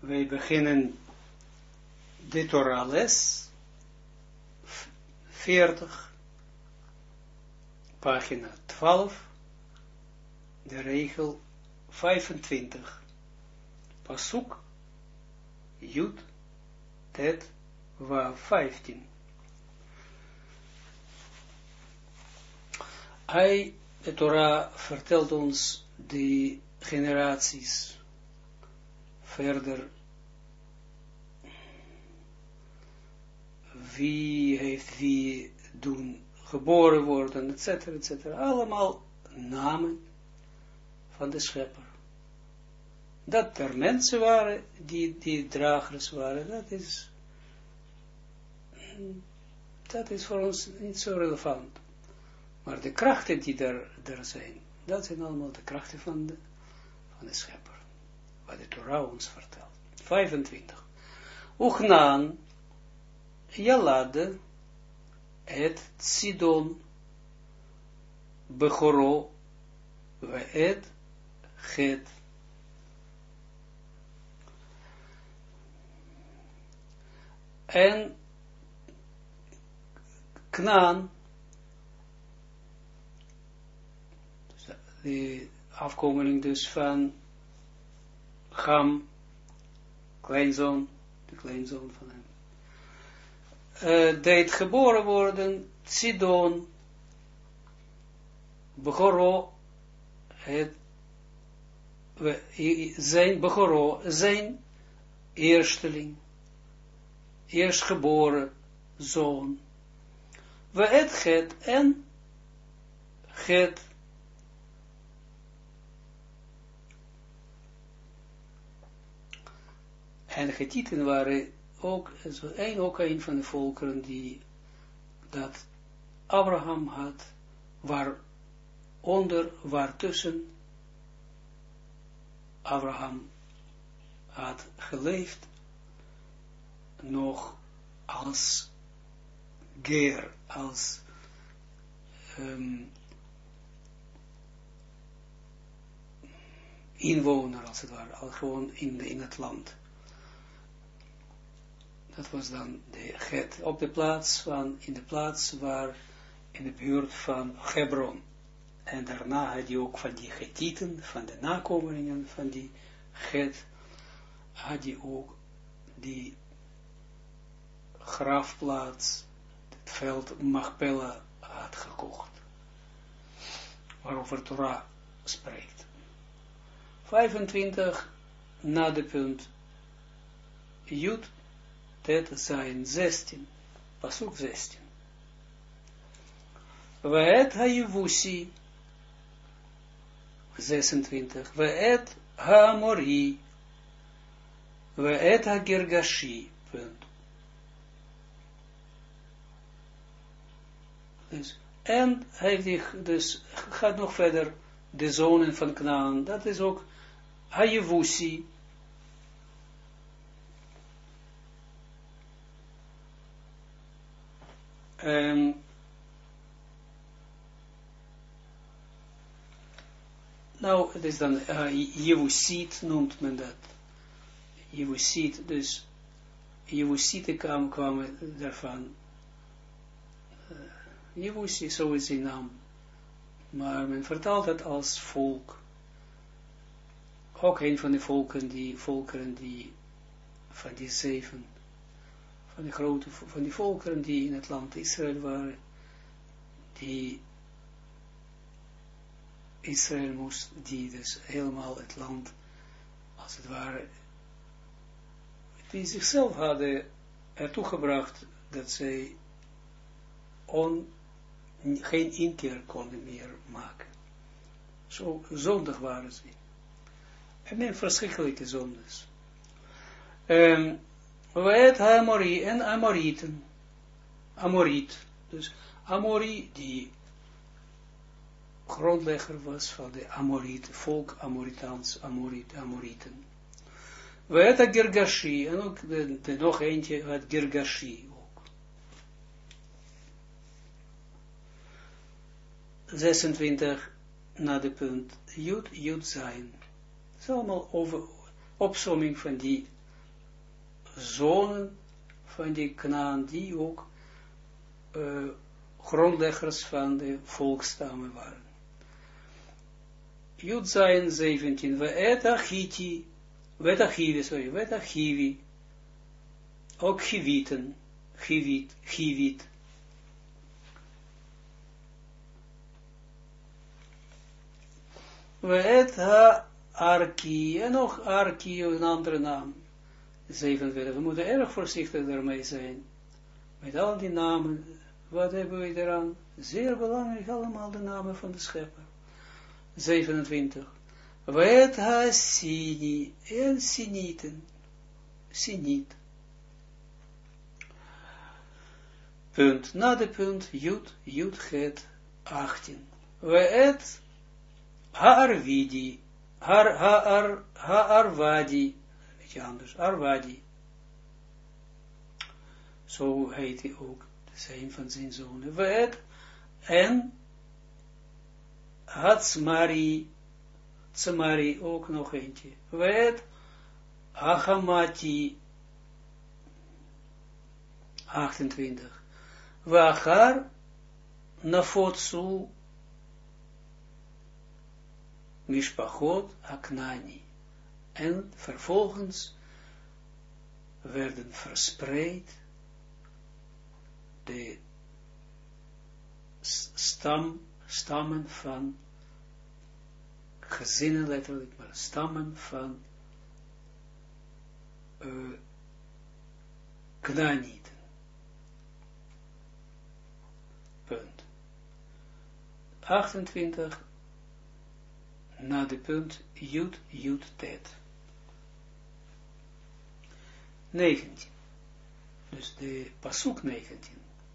Wij beginnen de Torah les 40, pagina 12, de regel 25, pasuk, Jud, Tet, Wav 15. De Torah vertelt ons de generaties verder. Wie heeft wie doen geboren worden, etc., etc. Allemaal namen van de schepper. Dat er mensen waren, die dragers waren, dat is voor ons niet zo relevant. Maar de krachten die er zijn, dat zijn allemaal de krachten van de schepper. Wat de Torah ons vertelt. 25. Uchnan Yalad et Sidon Bechoro ve et Het. En Knaan, de afkomeling dus van Ham, kleinzoon, de kleinzoon van hem, deed geboren worden, Sidon, Bechoro, zijn Bechoro, zijn eersteling, eerstgeboren zoon, we het Het en Het. En de Hethieten waren ook een van de volkeren die dat Abraham had, waartussen Abraham had geleefd, nog als ger, als inwoner, als het ware, al gewoon in het land. Dat was dan de Het, op de plaats in de buurt van Hebron. En daarna had hij ook van die Hethieten, van de nakomelingen van die Het, had hij ook die grafplaats, het veld Machpela had gekocht. Waarover Torah spreekt. 25, na de punt, Jud, Tet zijn 16, pasuk 16. Ve'et ha-Yevusi, 26. Ve'et ha-Amori, Ve'et ha-Girgashi, punt. En hij gaat nog verder, de zonen van Knaan, dat is ook ha-Yevusi. Nou, het is dan Jevusiet noemt men dat. Jevusiet, dus Jevusieten kwamen daarvan. Jevusi, zo is zijn naam. Maar men vertaalt het als volk. Ook een van de volkeren die van die 7, van die volkeren die in het land Israël waren, die Israël moest, die dus helemaal het land, als het ware, die zichzelf hadden ertoe gebracht dat zij geen inkeer konden meer maken. Zo zondig waren ze. En verschrikkelijke zondes. Weet Amori en Amorieten. Amoriet. Dus Amori die grondlegger was van de Amorieten, volk Amoritans, Amorieten. Weet Girgashi, en ook de nog eentje uit Girgashi ook. 26 na de punt Jud zijn. Het is allemaal opsomming van die zonen van die Knaan, die ook grondleggers van de volkstammen waren. Jud zijn 17, Ve'et Achiti, Ve'et Achivi, ook Chivieten, Chivit. Ve'et Ha-Arki, en nog Arki, een andere naam, 47. We moeten erg voorzichtig daarmee zijn, met al die namen. Wat hebben we eraan? Zeer belangrijk, allemaal de namen van de schepper. 27. Ve'et Ha-Sini, en Sinieten, Siniet. Punt, na de punt, Jud, Het, 18. Ve'et Ha-Arvidi, Ha-Arvadi, een beetje anders, Arvadi. Zo heet hij ook, zijn van zijn zonen. Ve'et, en Hatzmari, Tzmari, ook nog eentje. Ve'et Achamati, 28. Ve'achar Nafotsu Mishpachot Aknani. En vervolgens werden verspreid de stammen van gezinnen, letterlijk, maar stammen van Knaanieten. Punt. 28, na de punt, Jud, Tet. 19. Dus de pasuk 19.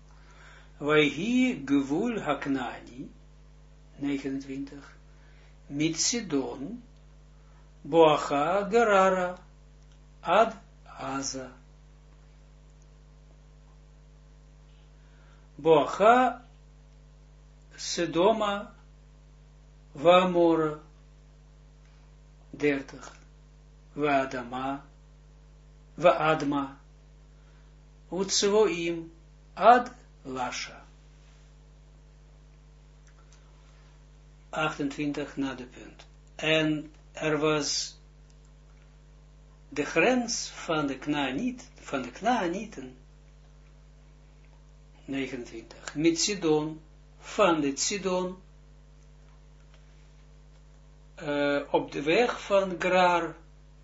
Vaihi gevul haknani, 29, mit Sidon, boacha gerara, ad Aza. Boacha Sedoma Vamora, 30, Vaadama, Vaadma, Utsvoim, ad Lasha. 28 na de punt. En er was de grens van de Knaanieten, 29, met Sidon, van de Sidon, op de weg van Graar,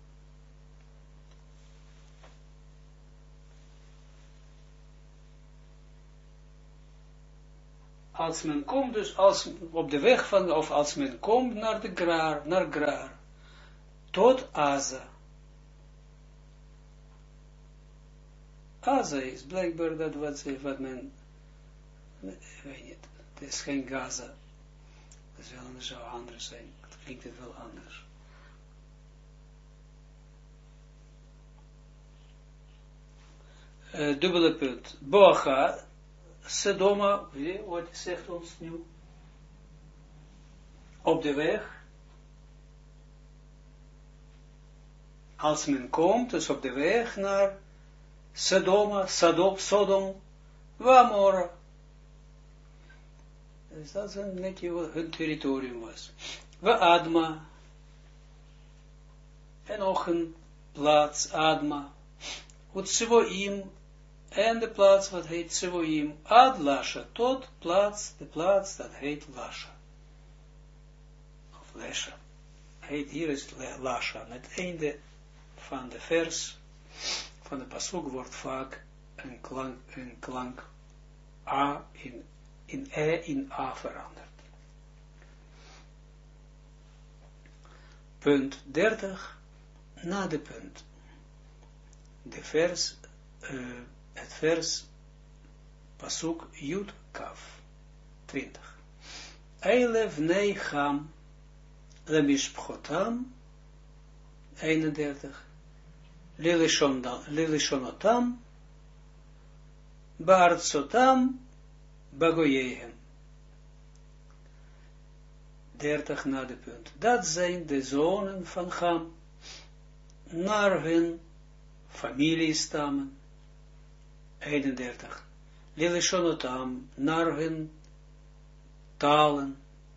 als men komt, dus op de weg van, of als men komt naar de Graar, naar Graar, tot Aza. Aza is blijkbaar dat wat men, ik weet niet, het is geen Gaza, het zou anders zijn, het klinkt het wel anders. Dubbele punt, Boacha, Sedoma, wat zegt ons nu? Op de weg, als men komt, dus op de weg naar Sodoma, Sodom, Wamora. Dus dat is een beetje wat hun territorium was. Adma, en nog een plaats, Adma, Utsevoim, en de plaats wat heet Tsevoim, ad Lasha, tot de plaats dat heet Lasha. Of Lesha. Hier is Lasha. Aan het einde van de vers, van de pasuk, wordt vaak een klank A in A veranderd. Punt 30, na de punt. De vers, het vers, pasuk Yud Kaf, 20. Eilev Neicham, Lemishpchotam, 31. Lilishonotam, Baartsotam, Bagoyehem. 30 na de punt. Dat zijn de zonen van Ham, naar hun familiestammen, 31. Lilishonotam, naar hun talen,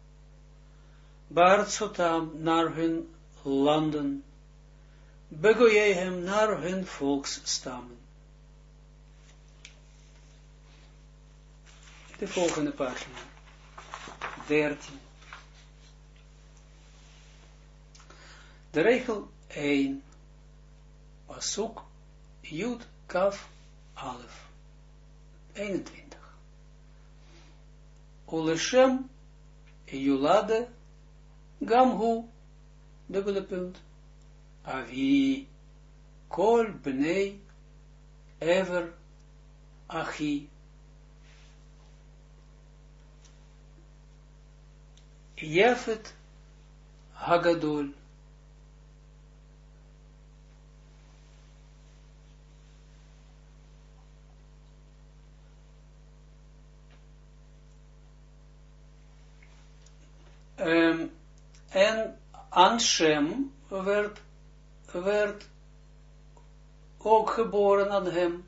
Baartsotam, naar hun landen, Begoyehem, naar hun volksstammen. De volgende pagina, 13. De regel 1, Pasuk, Jud, Kaf, Alef, 21. Uleshem, Yulade, Gamhu, dubbele punt, Avi, Kol, Bnei, Ever, Achi, Jefet, Hagadol. En Anshem werd ook geboren aan hem.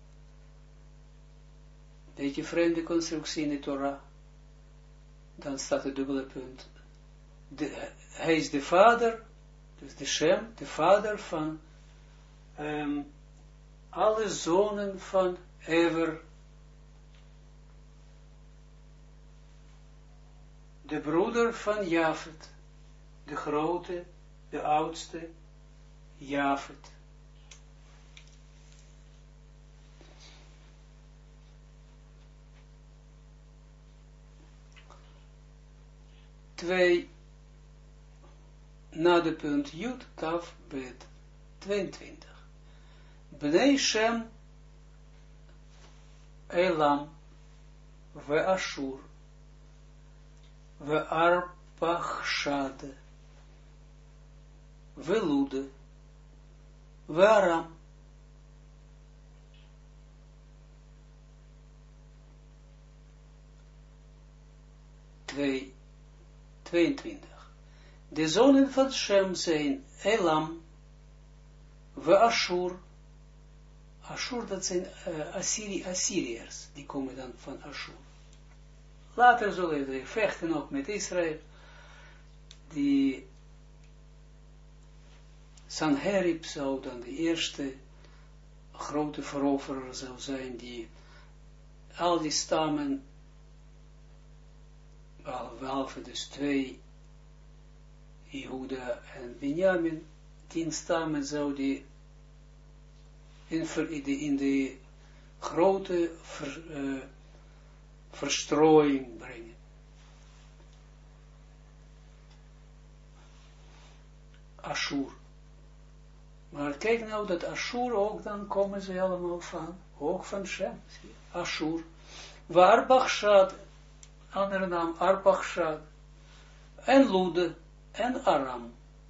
Beetje vreemde constructie in de Torah. Dan staat het dubbele punt. Hij is de vader, dus de Shem, de vader van alle zonen van Ever, de broeder van Jafet, de grote, de oudste, Jafet. Twee, na de punt Jud, Kaf, Bet, 22. Bnei Shem, Elam, Ve Ashur, Ve Arpachshad, Ve Lude, Ve Aram. Twee, 22. De zonen van Shem zijn Elam, Ve Ashur. Ashur, dat zijn Assyriërs, die komen dan van Ashur. Later zullen ze vechten ook met Israël. Die Sanherib zou dan de eerste grote veroverer zou zijn, die al die stammen, behalve dus 2, Jehuda en Benjamin, 10 stammen zou die in de grote verstrooiing brengen. Ashur. Maar kijk nou dat Ashur ook, dan komen ze allemaal van, ook van Shem. Ashur. Arbachshad, andere naam Arbachshad, en Lude, en Aram.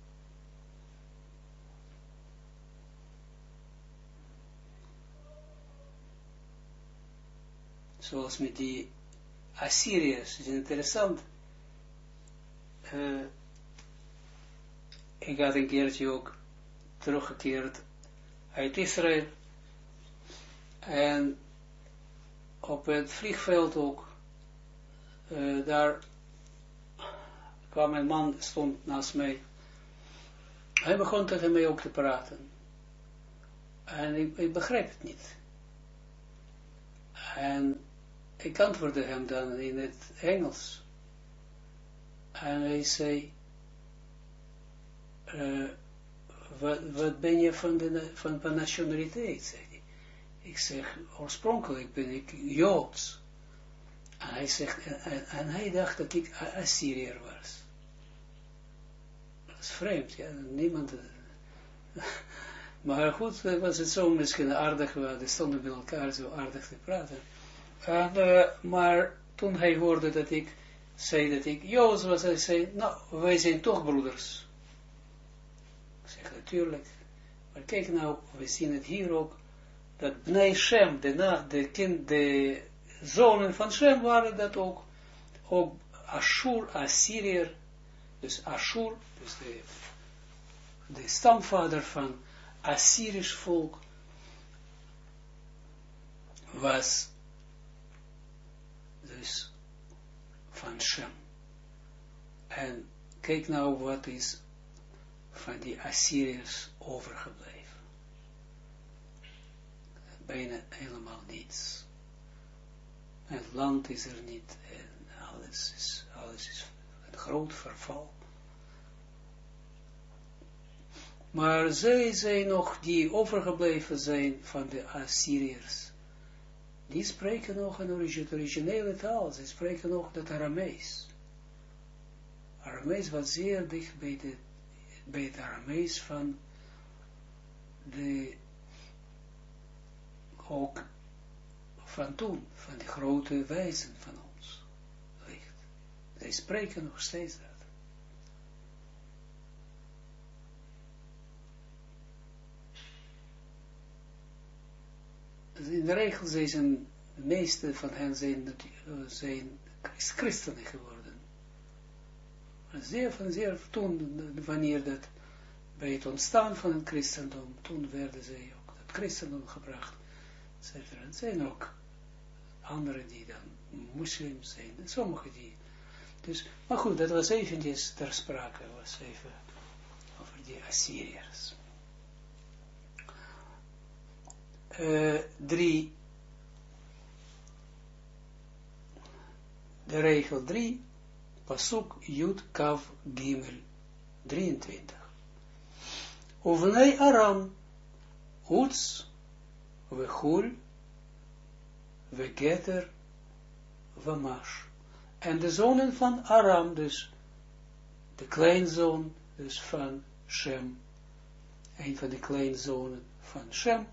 Zoals met die Assyriërs, is interessant. Ik had een keertje ook teruggekeerd uit Israël. En op het vliegveld ook, daar kwam een man, stond naast mij. Hij begon tegen mij ook te praten. En ik begreep het niet. En ik antwoordde hem dan in het Engels. En hij zei, wat ben je van nationaliteit, zei hij. Ik zeg, oorspronkelijk ben ik Joods. En hij zegt, en hij dacht dat ik Assyriër was. Dat is vreemd, ja, niemand... Maar goed, was het zo misschien aardig, we stonden met elkaar zo aardig te praten. En, maar toen hij hoorde dat ik zei dat ik Joods was, hij zei, nou, wij zijn toch broeders. Ik zeg, natuurlijk. Maar kijk nou, we zien het hier ook, dat Bnei Shem, de zonen van Shem waren dat ook Ashur, Assyriër, dus Ashur, dus de stamvader van Assyrisch volk, was dus van Shem. En kijk nou wat is van die Assyriërs overgebleven. Bijna helemaal niets. Het land is er niet en alles is een groot verval. Maar zij zijn nog, die overgebleven zijn van de Assyriërs, die spreken nog een originele taal, ze spreken nog het Aramees. Aramees was zeer dicht bij het Aramees van ook van toen, van de grote wijzen van ons. Ligt. Zij spreken nog steeds dat. Dus in de regel zijn de meeste van hen zijn christenen geworden. Maar zeer toen, wanneer dat bij het ontstaan van het christendom, toen werden zij ook het christendom gebracht, etc. Het zijn ook anderen die dan moslims zijn, en sommigen die. Dus, maar goed, dat was eventjes ter sprake, was even over die Assyriërs. 3, de regel 3, Pasuk Yud Kav Gimel 23. Uvnei Aram, Uts, Vechul, Vegeter, Vamash. En de zonen van Aram, dus de kleinzoon dus van Shem, een van de kleinzonen van Shem,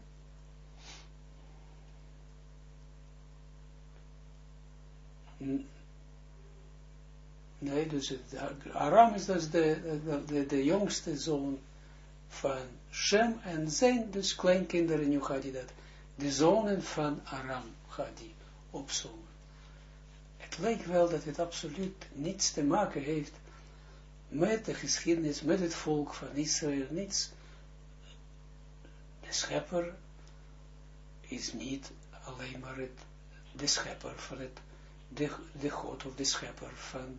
nee, dus Aram is dus de jongste zoon van Shem en zijn dus kleinkinderen, nu gaat hij dat, de zonen van Aram gaat hij opzommen. Het lijkt wel dat het absoluut niets te maken heeft met de geschiedenis, met het volk van Israël, niets. De schepper is niet alleen maar de schepper van de God of de schepper van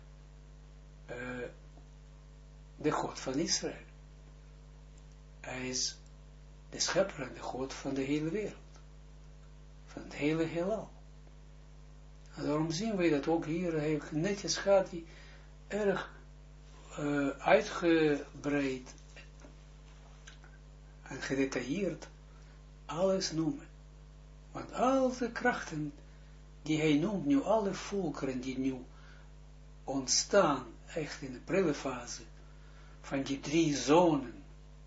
de God van Israël. Hij is de schepper en de God van de hele wereld. Van het hele heelal. En daarom zien we dat ook hier, netjes gaat hij erg uitgebreid en gedetailleerd alles noemen. Want al de krachten die hij noemt nu, alle volkeren die nu ontstaan, echt in de prille fase, van die 3 zonen,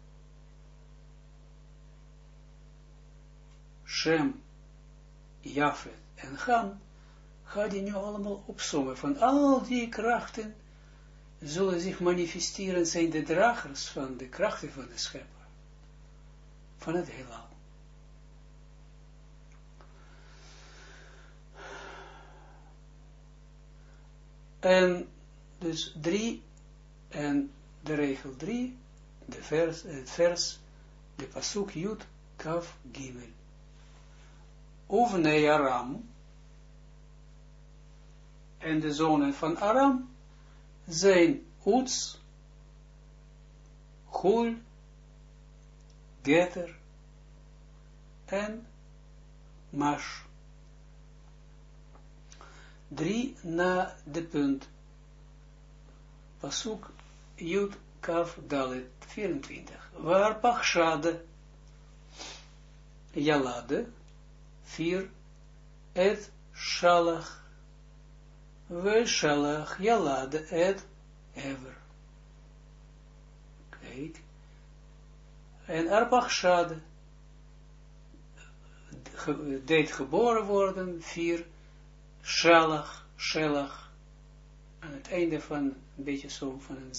Shem, Jafet en Ham, gaat hij nu allemaal opzommen. Van al die krachten zullen zich manifesteren, zijn de dragers van de krachten van de schepper, van het heelal. En dus 3, en de regel 3, het vers, de pasuk Yud Kav Gimel. Uvnei Aram, en de zonen van Aram zijn Uts, Hul, Geter en Mash. 3 na de punt. Pasuk Yud Kav Dalet 24. Waar Pachshade Yalade 4 et Shalach we Shalach Yalade et Ever. Kijk. En Arpachshade deed geboren worden 4 Shalach, aan het einde van een beetje zo van een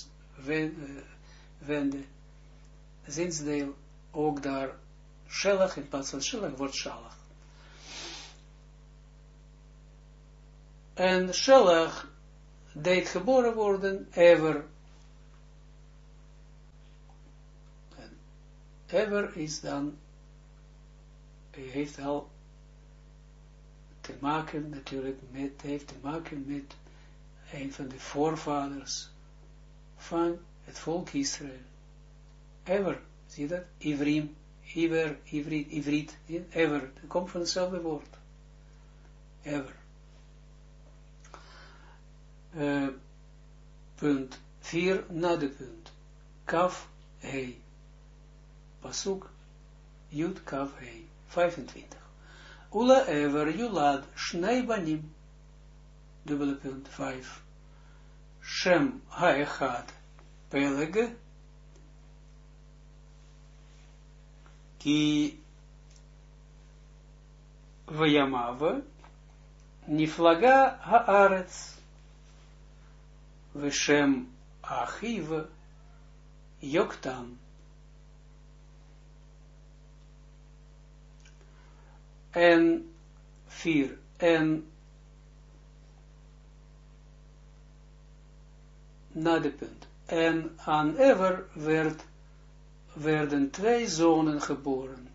zinsdeel, ook daar Shalach, in plaats van Shalach wordt Shalach. En Shalach deed geboren worden Ever. En Ever is dan, hij heeft al te maken natuurlijk heeft te maken met een van de voorvaders van het volk Israël. Ever, zie je dat? Ivrim, Iver, Ivrit, ever, dat komt van hetzelfde woord. Ever. Punt 4 na de punt. Kaf, hei. Pasuk, Jud, kaf, hei. 25. Ula ever yulad shnei banim. Dubbele punt 5. Shem haechad peleg. Ki vayamava niflaga haaretz. Veshem achiv Yoktan. En 4. En na de punt. En aan Ever werden 2 zonen geboren.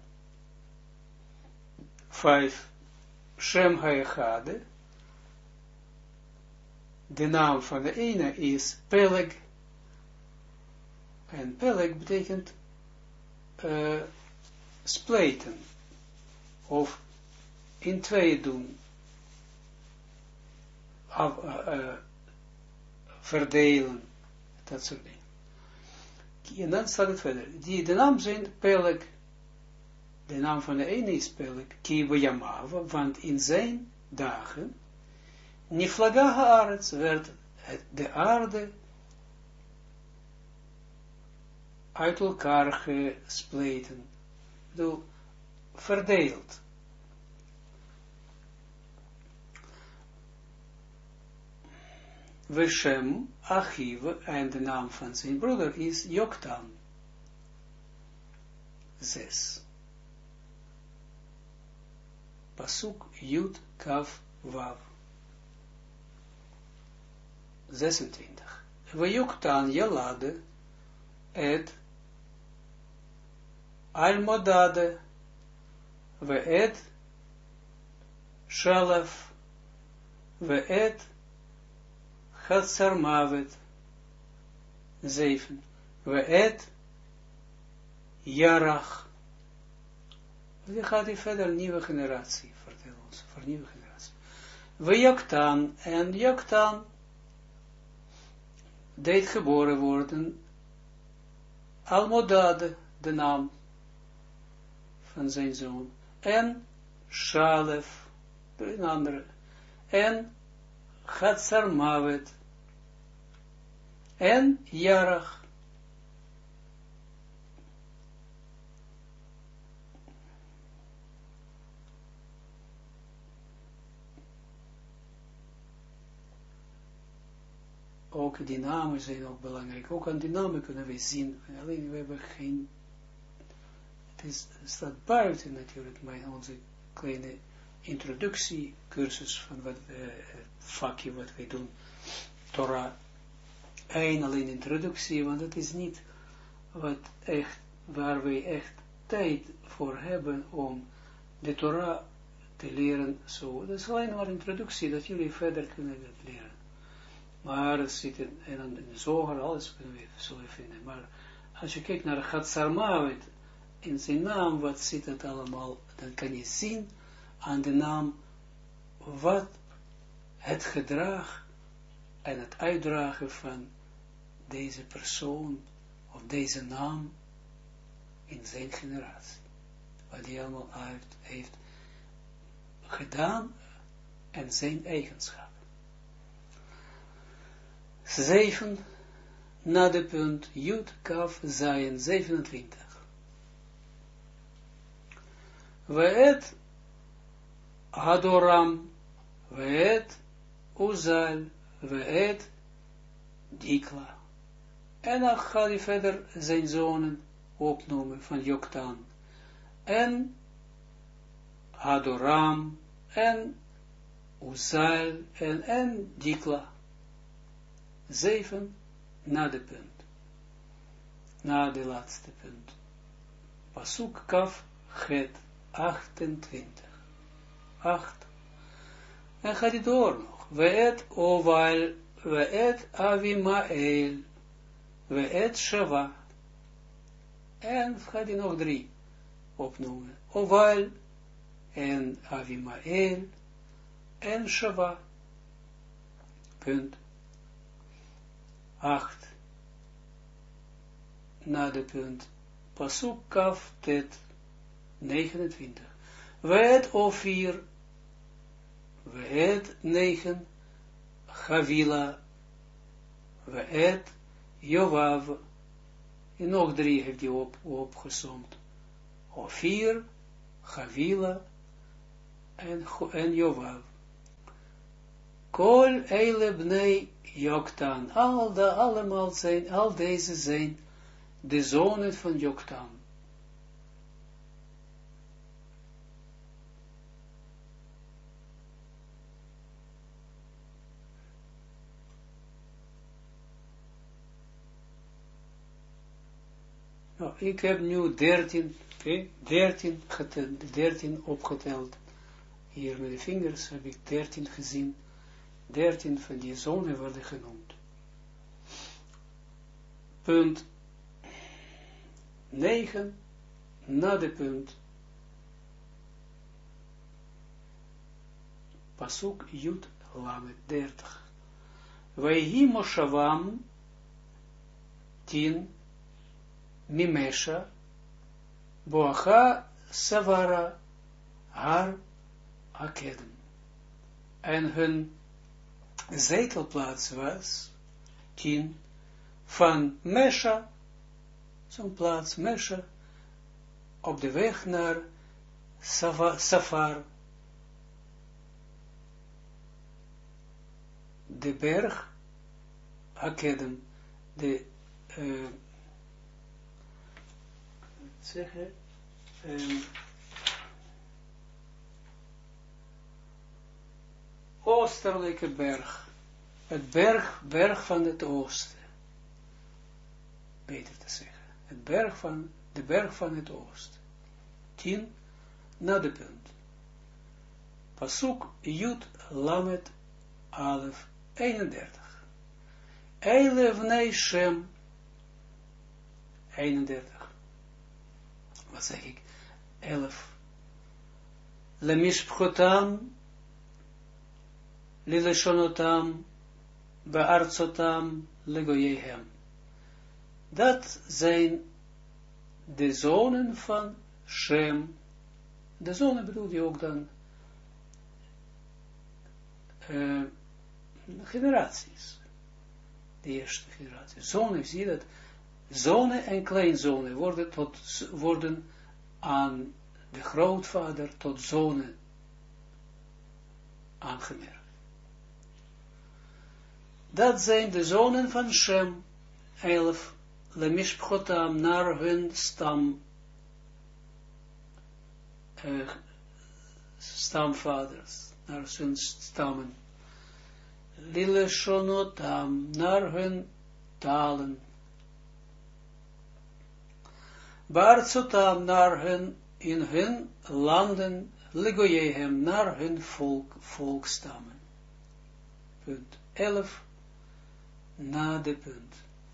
5. Shem Haechade. De naam van de ene is Peleg. En Peleg betekent spleten. Of in 2 doen. Verdelen. Dat soort dingen. En dan staat het verder. De naam zijn Peleg. De naam van de ene is Peleg. Ki Yamava, want in zijn dagen Niflaga haaretz werd de aarde uit elkaar gespleten. Ik bedoel, verdeeld. Veshem Achiv, en de naam van zijn broeder is Joktan. 6. Pasuk Yud Kaf Wav. 26. Vejoktan Yalade et Almodade veet Shalef veet Chatzarmavet. 7. Veet Yarach. Die gaat hij verder, nieuwe generatie, vertel ons, voor nieuwe generatie. Vejoktan, en Joktan deed geboren worden, Almodade, de naam van zijn zoon, en Shalef, een andere, en Chatzarmavet, en Yarach. Ook die namen zijn ook belangrijk. Ook aan die namen kunnen we zien. Alleen we hebben geen... Het staat buiten natuurlijk onze kleine introductiecursus van het vakje wat wij doen. Torah. Alleen introductie, want het is niet wat echt, waar wij echt tijd voor hebben om de Torah te leren. Zo. Dat is alleen maar introductie, dat jullie verder kunnen leren. Maar er zitten, en dan in de zoger, alles kunnen we zullen vinden. Maar als je kijkt naar Chatzarmavet, in zijn naam, wat zit het allemaal, dan kan je zien aan de naam, wat het gedrag en het uitdragen van deze persoon, of deze naam, in zijn generatie. Wat hij allemaal heeft gedaan, en zijn eigenschap. 7, na de punt, Jud, Kaf, Zayin, 27. Veet Hadoram, Veet Uzal, Veet Dikla. En dan gaat hij verder zijn zonen opnoemen van Joktan. En Hadoram, en Uzal, en Dikla. 7 na de punt. Na de laatste punt. Pasuk Kaf Het 28. 8. En gaat hij door nog. Ve'et oval, ve'et avimael, ve'et shava. En gaat hij nog 3 opnoemen. Oval, en avimael, en shava. Punt. 8. Na de punt. Pasuk kaf tet 29. Ve'et ofir, ve'et 9, Havila, ve'et Jovav, en nog 3 heeft hij opgesomd. Ofir, Havila, en Jovav. Kol eile bnei Joktan, allemaal zijn, al deze zijn de zonen van Joktan. Nou, ik heb nu 13, okay, 13 opgeteld. Hier met de vingers heb ik 13 gezien. 13 van die zonen worden genoemd. Punt 9, na de punt. Pasuk Yud Lamet 30. Vayhi Moshavam 10. Mimesha, Boacha, Savara, Har, Akedem. En hun zetelplaats was 10 van Mesha, zo'n plaats Mesha, op de weg naar Safar, de berg Akedem, de zeggen, oostelijke berg, het berg van het oosten, beter te zeggen, de berg van het oosten, 10 na de punt, Pasuk Yud Lamet Alef 31, Eile vnei Shem 31, wat zeg ik, 11, Lemishpchotam, Lileshonotam, Beartsotam, Legoyehem. Dat zijn de zonen van Shem. De zonen bedoel je ook dan generaties. De eerste generatie. Zonen, zie je dat? Zonen en kleinzonen worden aan de grootvader tot zonen aangemerkt. Dat zijn de zonen van Shem, 11, Lemishpchotam, naar hun stamvaders, naar hun stammen. Lileshonotam, naar hun talen. Baartsotam, naar hun, in hun landen, Legoyehem, naar hun volkstammen. Punt 11, na de punt.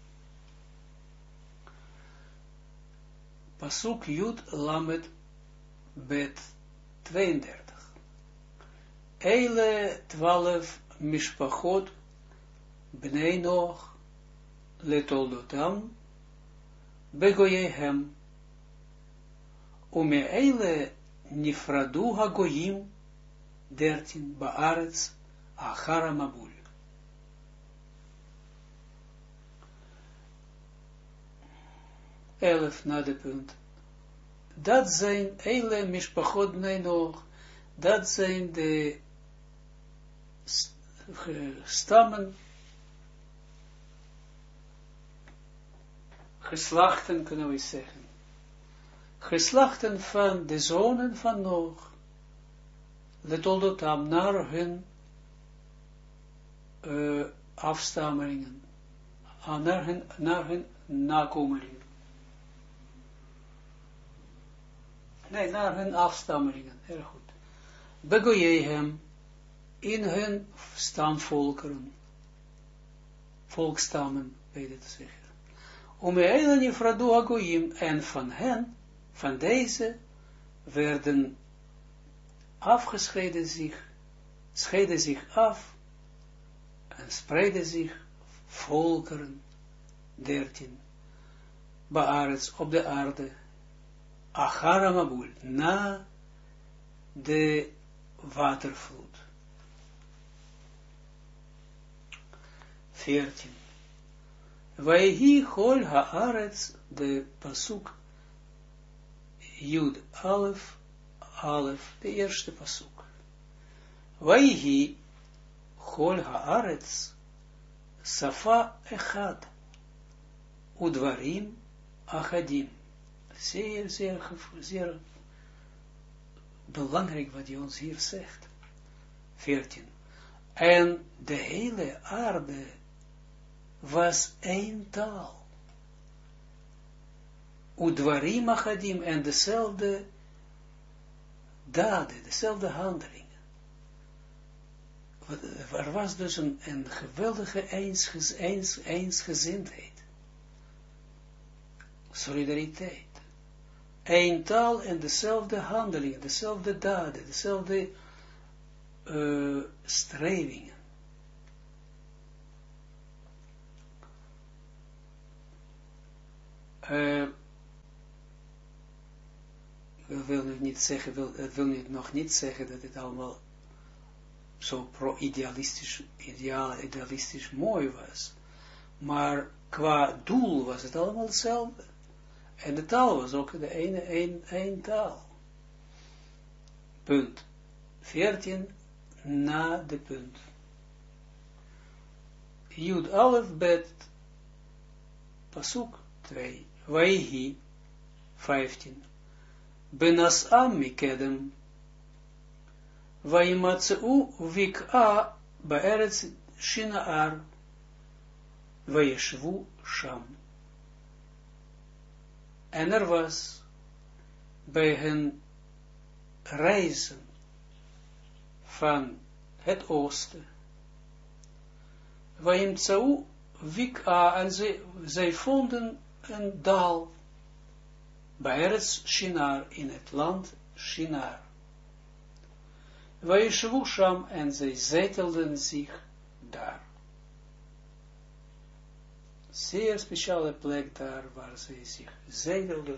Pasuk Yud Lamet Bet 32. Eile 12 mishpachot bnei Noach letoldotam begoyehem ume eile nifradu hagoyim 13 baaretz achara mabul. Elf na de punt. Dat zijn eile mishpachot bnei Noach. Dat zijn de stammen, geslachten kunnen we zeggen. Geslachten van de zonen van Noach. Letoldotam, naar hun afstammelingen. Naar hun nakomelingen. Nee, naar hun afstammelingen. Heel goed. Begoyehem in hun stamvolkeren, volkstammen, beter te zeggen. Umeela nifradu hagoyim, en van hen, van deze, werden scheiden zich af, en spreiden zich volkeren, 13, Baaretz, op de aarde, Achara Mabul, na de watervloed. 14. Vaihi hol haaretz, de pasuk, Jud Alef, de eerste pasuk. Vaihi hol haaretz, Safa echad, Udvarim achadim. Zeer, zeer belangrijk wat hij ons hier zegt. 14. En de hele aarde was één taal. Udvarim achadim, en dezelfde daden, dezelfde handelingen. Er was dus een geweldige eensgezindheid. Solidariteit. Eén taal en dezelfde handelingen, dezelfde daden, dezelfde strevingen. Wil nog niet zeggen dat het allemaal zo idealistisch mooi was. Maar qua doel was het allemaal hetzelfde. En de taal was ook de één taal. Punt. 14 na de punt. Jud Alef Bet Pasuk 2. Vaihi 15. Benas'am mikedem Vaimatseu vik'a Be'eretz Shinaar Vayeshvu Sham. En er was bij hun reizen van het oosten, Vayimtsau Vik'a, en zij vonden een dal, Be'eretz Shinar, in het land Shinar. Vayeshvu Sham, en zij zetelden zich daar. Zeer speciale plek daar, waar zij zich zetelden.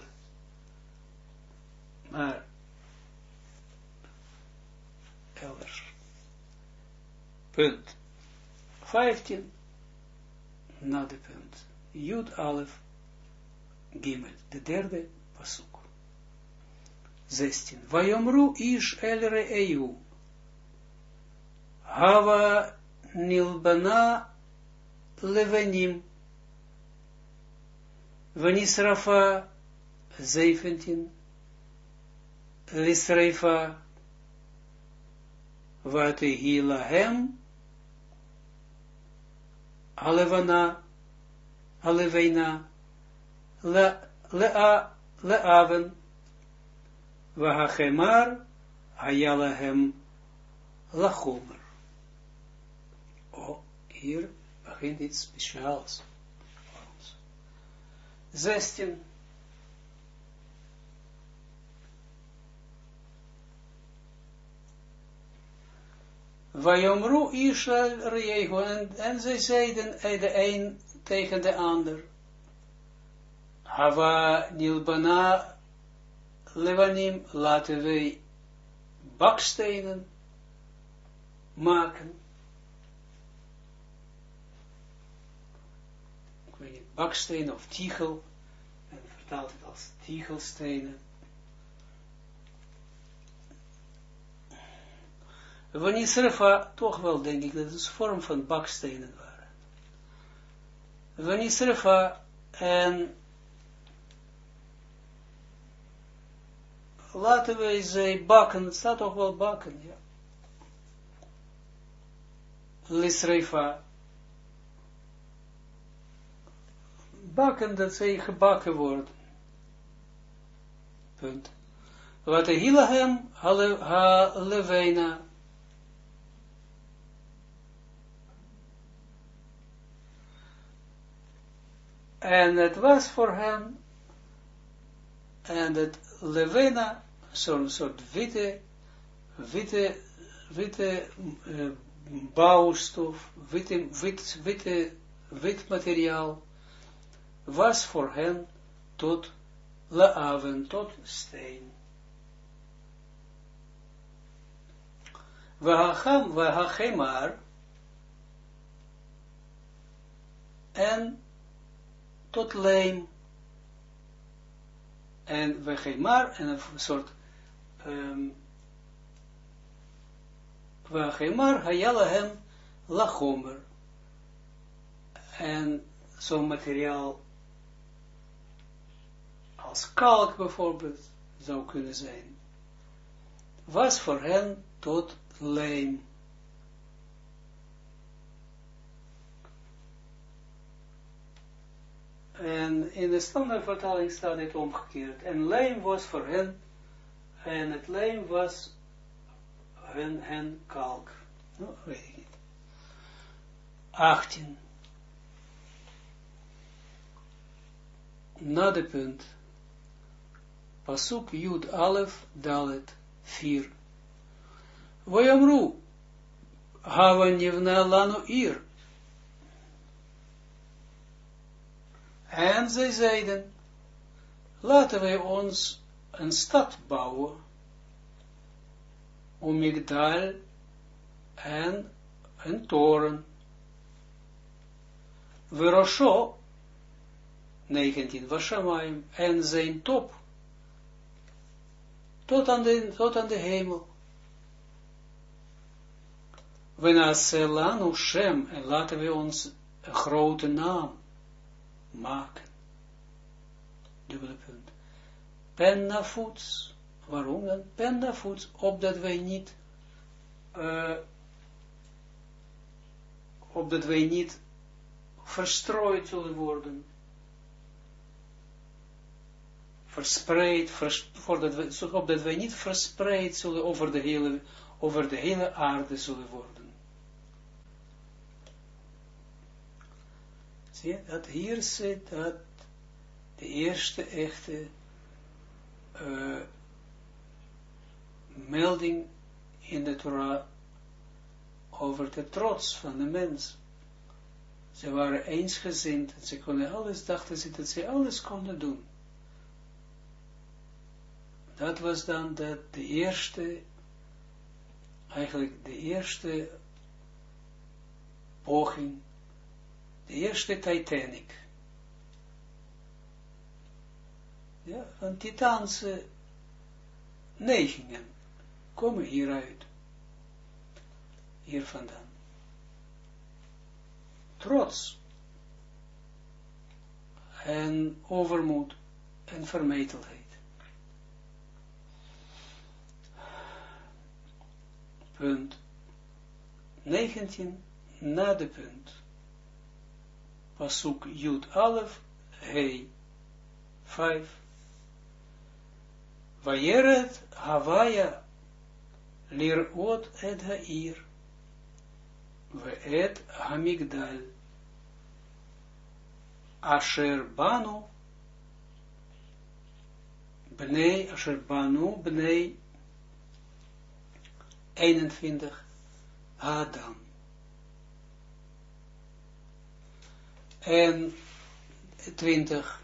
Maar elders. Punt. 15. Na de punt. Jud Alef Gimel. De derde pasuk. 16. Vayomru ish el re'eu. Hava nilbana levenim. Vanisrafa 17. Lisreifa Vatehi lahem Alevana Aleveina Leaven Vahachemar Hayalahem Lachomer. Oh, hier begint iets speciaals. 16. Vayomru Israël Reego, en zij zeiden de een tegen de ander. Hava Nilbana Levanim, laten wij bakstenen maken. Ik weet niet, bakstenen of tiegel. En vertaalt het als tiegelstenen. Vanisrefa, toch wel denk ik dat het een vorm van bakstenen waren. Vanisrefa, en laten wij ze bakken, het staat toch wel bakken, ja. Lisrefa, bakken dat zij gebakken worden. Punt. Wat de hilahem ha leveina. En het was voor hen, en het levena, zo'n soort witte bouwstof, wit materiaal, was voor hen tot laaven, tot steen. Wahachemar, en tot leem, en wahachemar, en een soort, wahachemar, hayalahem, lachomer, en zo'n materiaal, als kalk bijvoorbeeld, zou kunnen zijn, was voor hen tot leem. En in de standaardvertaling staat dit omgekeerd. En leem was voor hen, en het leem was hen kalk. Nou, weet ik niet. 18. Na de punt. Pasuk Yud Alef Dalet 4. Vayamru Hava Nivna Lanu Ir. En zij zeiden, laten wij ons een stad bouwen, om Migdal en een toren. Verosho, 19, Vashamayim, en zijn top, tot aan de hemel. Venaselanu Shem, en laten we ons een grote naam maken. Dubbele punt. Pennafuts. Waarom dan? Pennafuts, opdat wij niet verstrooid zullen worden. Verspreid, opdat wij niet verspreid zullen over de hele aarde zullen worden. Zie je, dat hier zit dat de eerste echte melding in de Torah over de trots van de mens. Ze waren eensgezind, ze konden alles, dachten ze dat ze alles konden doen. Dat was dan de eerste, eigenlijk de eerste poging, de eerste Titanic. Ja, van Titaanse neigingen komen hieruit, hier vandaan. Trots en overmoed en vermetelheid. Punt 19, na de punt. Pasuk Yud Alef, Hei 5. Vayeret Havaya lirot et ha'ir ve'et hamigdal asher banu bnei 21 Adam. En 20.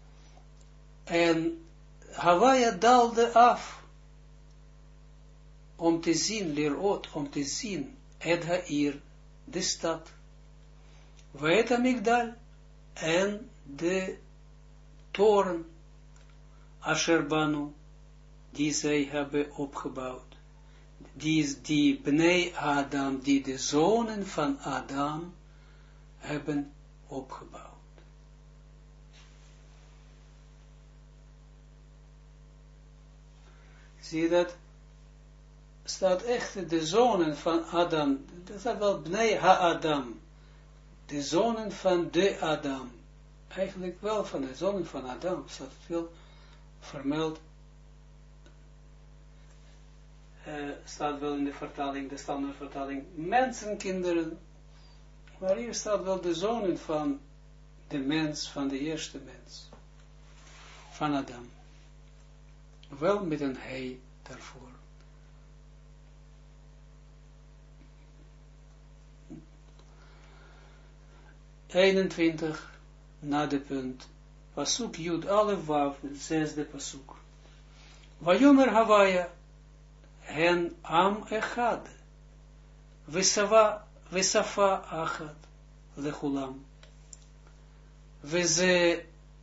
En Havaya daalde af om te zien, lirot, om te zien, et ha'ir, de stad, ve'et hamigdal, en de toren, asher banu, die zij hebben opgebouwd. Die Bnei Adam, die de zonen van Adam hebben opgebouwd. Zie je dat? Staat echt de zonen van Adam, dat staat wel Bnei Ha-Adam, de zonen van de Adam, eigenlijk wel van de zonen van Adam, staat veel vermeld. Staat wel in de vertaling, de standaardvertaling, mensenkinderen, maar hier staat wel de zonen van de mens van de eerste mens, van Adam. Wel met een hij daarvoor. ...21 na de punt, pasuk Jud Alef Wav, zesde pasuk. Vayomer Havaya, hen am echad, vesafa achad, lechulam, veze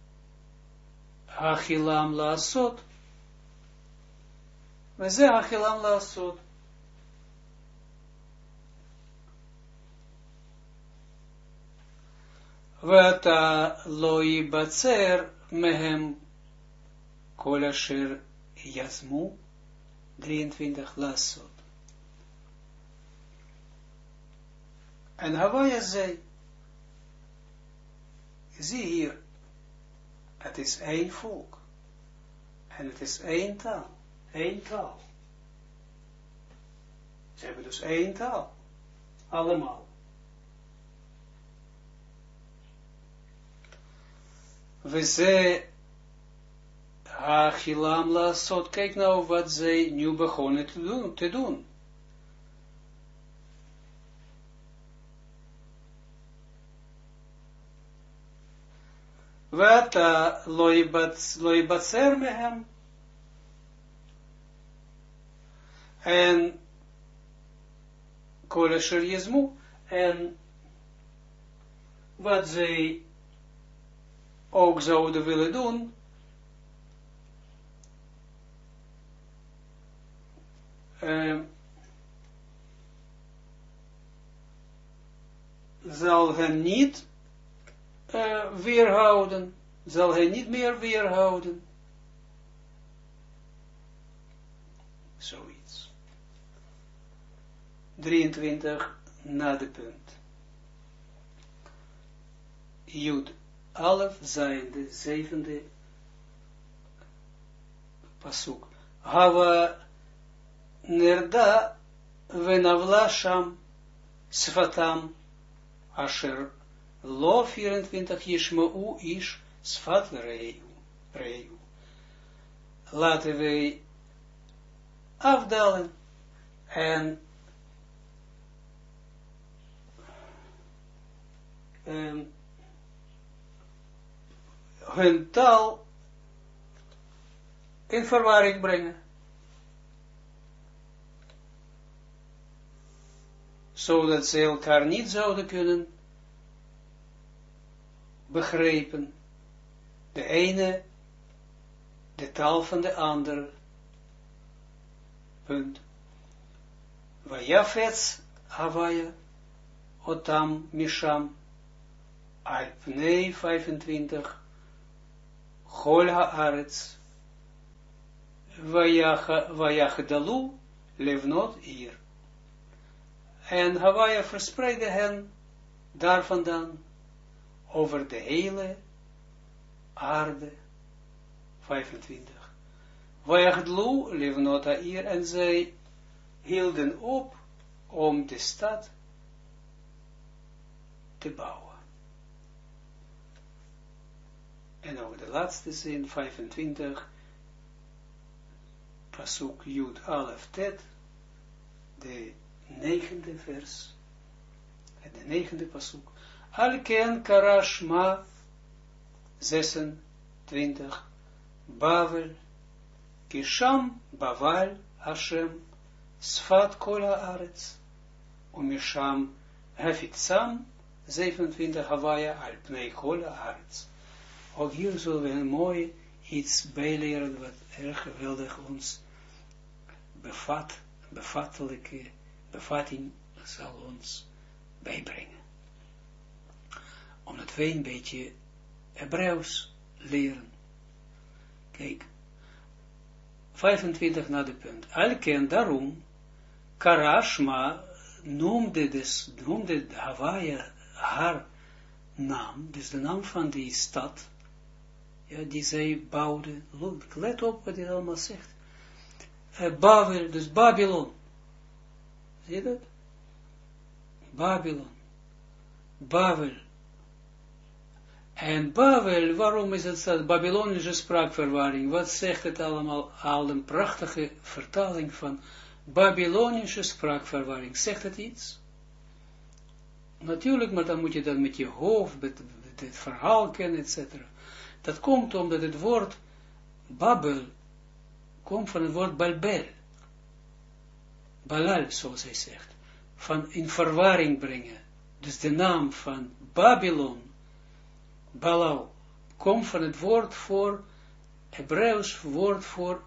hachilam laasot, veze hachilam laasot. Vata lo yibatzer mehem kol asher yazmu 23 lasot. En Havaya zei, zie hier, het is één volk. En het is één taal. Één taal. Ze hebben dus één taal. Allemaal. We ze Achilam laasot. Kijk nou wat zij nu begonnen te doen. Vata loibatser mehem. En kol asher yezmu. En wat zij ook zouden willen doen, zal hen niet weerhouden, zal hen niet meer weerhouden. Zoiets. 23 na de punt. Jud Alef zijnde, zevende pasuk. Hava nerda venavla sham sfatam asher lo 24 yishma'u ish sfat reu. Laten wij afdalen en hun taal in verwarring brengen. Zodat ze elkaar niet zouden kunnen begrijpen. De ene, de taal van de ander. Punt. Vayafetz Havaya, Otam Misham, Alpnei 25, Chol haaretz, Vayachdalu, Levnot hier. En Havaya verspreidde hen daar vandaan over de hele aarde. 25. Vayachdlu, Levnot hier, en zij hielden op om de stad te bouwen. En over de laatste zin, 25, pasuk Jud Alef Tet, de 9e vers, en de 9e pasuk, Alken Karashma, 26, Bavel, Kisham, Baval, Hashem, Sfat Kol Haaretz, Umisham, Hafitsam, 27, Havaya, Alpnei Kol Haaretz. Ook hier zullen we een mooi iets bijleren, wat erg geweldig ons bevatting zal ons bijbrengen. Omdat wij een beetje Hebreeuws leren. Kijk, 25 na de punt. Alken daarom, Karashma noemde Havaya haar naam, dus de naam van die stad, ja, die zij bouwde. Let op wat hij allemaal zegt. Bavel, dus Babylon. Zie je dat? Babylon. Bavel. En Babel, waarom is het dat Babylonische spraakverwarring? Wat zegt het allemaal? Al een prachtige vertaling van Babylonische spraakverwarring. Zegt het iets? Natuurlijk, maar dan moet je dat met je hoofd, met het verhaal kennen, etc. Dat komt omdat het woord Babel komt van het woord Balbel. Balal, zoals hij zegt. Van in verwarring brengen. Dus de naam van Babylon, Balal, komt van het woord voor, Hebreeuws woord voor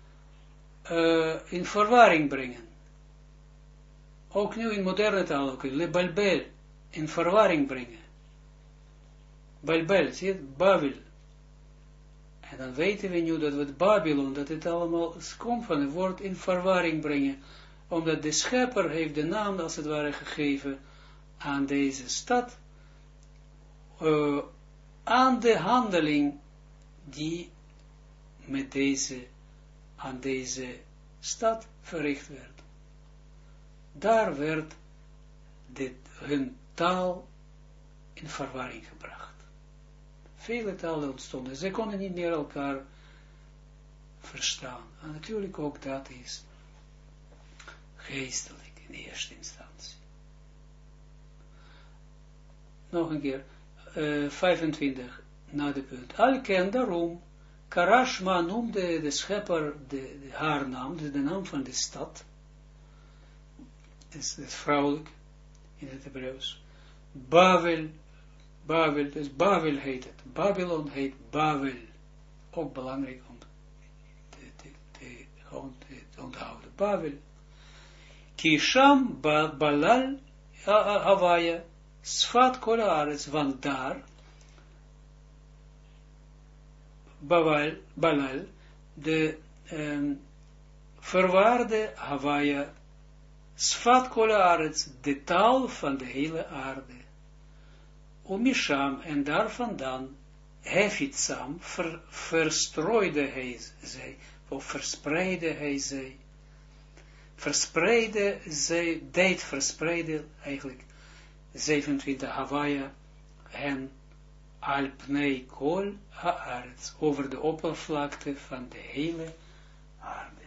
in verwarring brengen. Ook nu in moderne taal, ook le balbel, in verwarring brengen. Balbel, zie je, Babel. En dan weten we nu dat het Babylon, dat het allemaal komt van het woord in verwarring brengen. Omdat de schepper heeft de naam, als het ware, gegeven aan deze stad, aan de handeling die met aan deze stad verricht werd. Daar werd hun taal in verwarring gebracht. Vele talen ontstonden. Ze konden niet meer elkaar verstaan. En natuurlijk ook dat is geestelijk in eerste instantie. Nog een keer, 25 na de punt. Alken daarom, Karashma noemde de schepper haar naam, dus de naam van de stad. Dat is vrouwelijk in het Hebreeuws. Babel, dus Babel heet het. Babylon heet Babel. Ook belangrijk om te onthouden. Babel. Kisham Balal Havaya Sfat Kol Haaretz, want daar Balal, de verwaarde Havaya Sfat Kol Haaretz, de taal van de hele aarde. Misham, en daar vandaan, Hefitsam, verstrooide hij zij, of verspreidde hij zij. Verspreidde zij, deed verspreiden, eigenlijk, 27 Havaya, en Alpnei Kol Haaretz, over de oppervlakte van de hele aarde.